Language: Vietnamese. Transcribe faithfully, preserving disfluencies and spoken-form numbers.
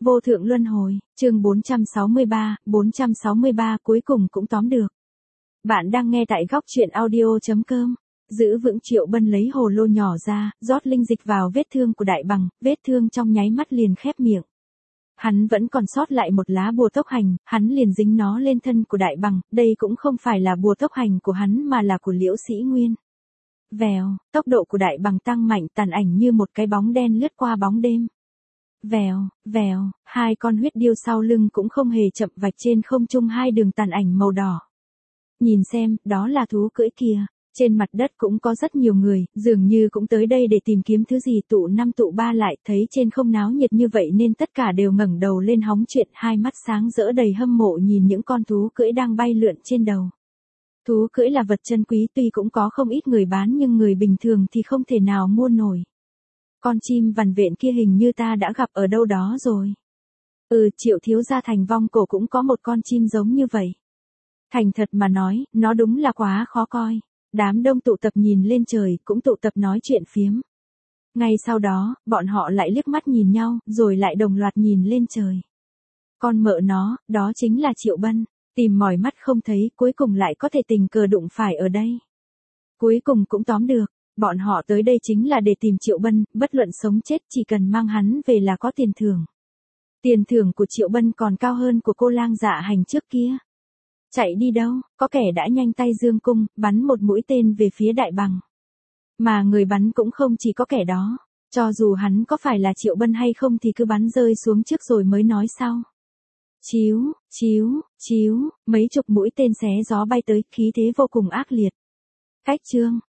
Vô thượng luân hồi, chương bốn trăm sáu mươi ba, bốn trăm sáu mươi ba cuối cùng cũng tóm được. Bạn đang nghe tại góc truyện audio chấm com. Giữ vững Triệu Bân lấy hồ lô nhỏ ra, rót linh dịch vào vết thương của Đại Bằng, vết thương trong nháy mắt liền khép miệng. Hắn vẫn còn sót lại một lá bùa tốc hành, hắn liền dính nó lên thân của Đại Bằng, đây cũng không phải là bùa tốc hành của hắn mà là của Liễu Sĩ Nguyên. Vèo, tốc độ của Đại Bằng tăng mạnh, tàn ảnh như một cái bóng đen lướt qua bóng đêm. Vèo, vèo, hai con huyết điêu sau lưng cũng không hề chậm vạch trên không trung hai đường tàn ảnh màu đỏ. Nhìn xem, đó là thú cưỡi kìa. Trên mặt đất cũng có rất nhiều người, dường như cũng tới đây để tìm kiếm thứ gì, tụ năm tụ ba lại, thấy trên không náo nhiệt như vậy nên tất cả đều ngẩng đầu lên hóng chuyện, hai mắt sáng rỡ đầy hâm mộ nhìn những con thú cưỡi đang bay lượn trên đầu. Thú cưỡi là vật chân quý, tuy cũng có không ít người bán nhưng người bình thường thì không thể nào mua nổi. Con chim vằn vện kia hình như ta đã gặp ở đâu đó rồi. Ừ, Triệu thiếu gia Thành Vong Cổ cũng có một con chim giống như vậy. Thành thật mà nói, nó đúng là quá khó coi. Đám đông tụ tập nhìn lên trời, cũng tụ tập nói chuyện phiếm. Ngay sau đó, bọn họ lại liếc mắt nhìn nhau, rồi lại đồng loạt nhìn lên trời. Con mợ nó, đó chính là Triệu Bân. Tìm mỏi mắt không thấy, cuối cùng lại có thể tình cờ đụng phải ở đây. Cuối cùng cũng tóm được. Bọn họ tới đây chính là để tìm Triệu Bân, bất luận sống chết chỉ cần mang hắn về là có tiền thưởng. Tiền thưởng của Triệu Bân còn cao hơn của cô lang dạ hành trước kia. Chạy đi đâu, có kẻ đã nhanh tay dương cung, bắn một mũi tên về phía Đại Bằng. Mà người bắn cũng không chỉ có kẻ đó, cho dù hắn có phải là Triệu Bân hay không thì cứ bắn rơi xuống trước rồi mới nói sau. Chíu, chíu, chíu, mấy chục mũi tên xé gió bay tới, khí thế vô cùng ác liệt. Cách chương.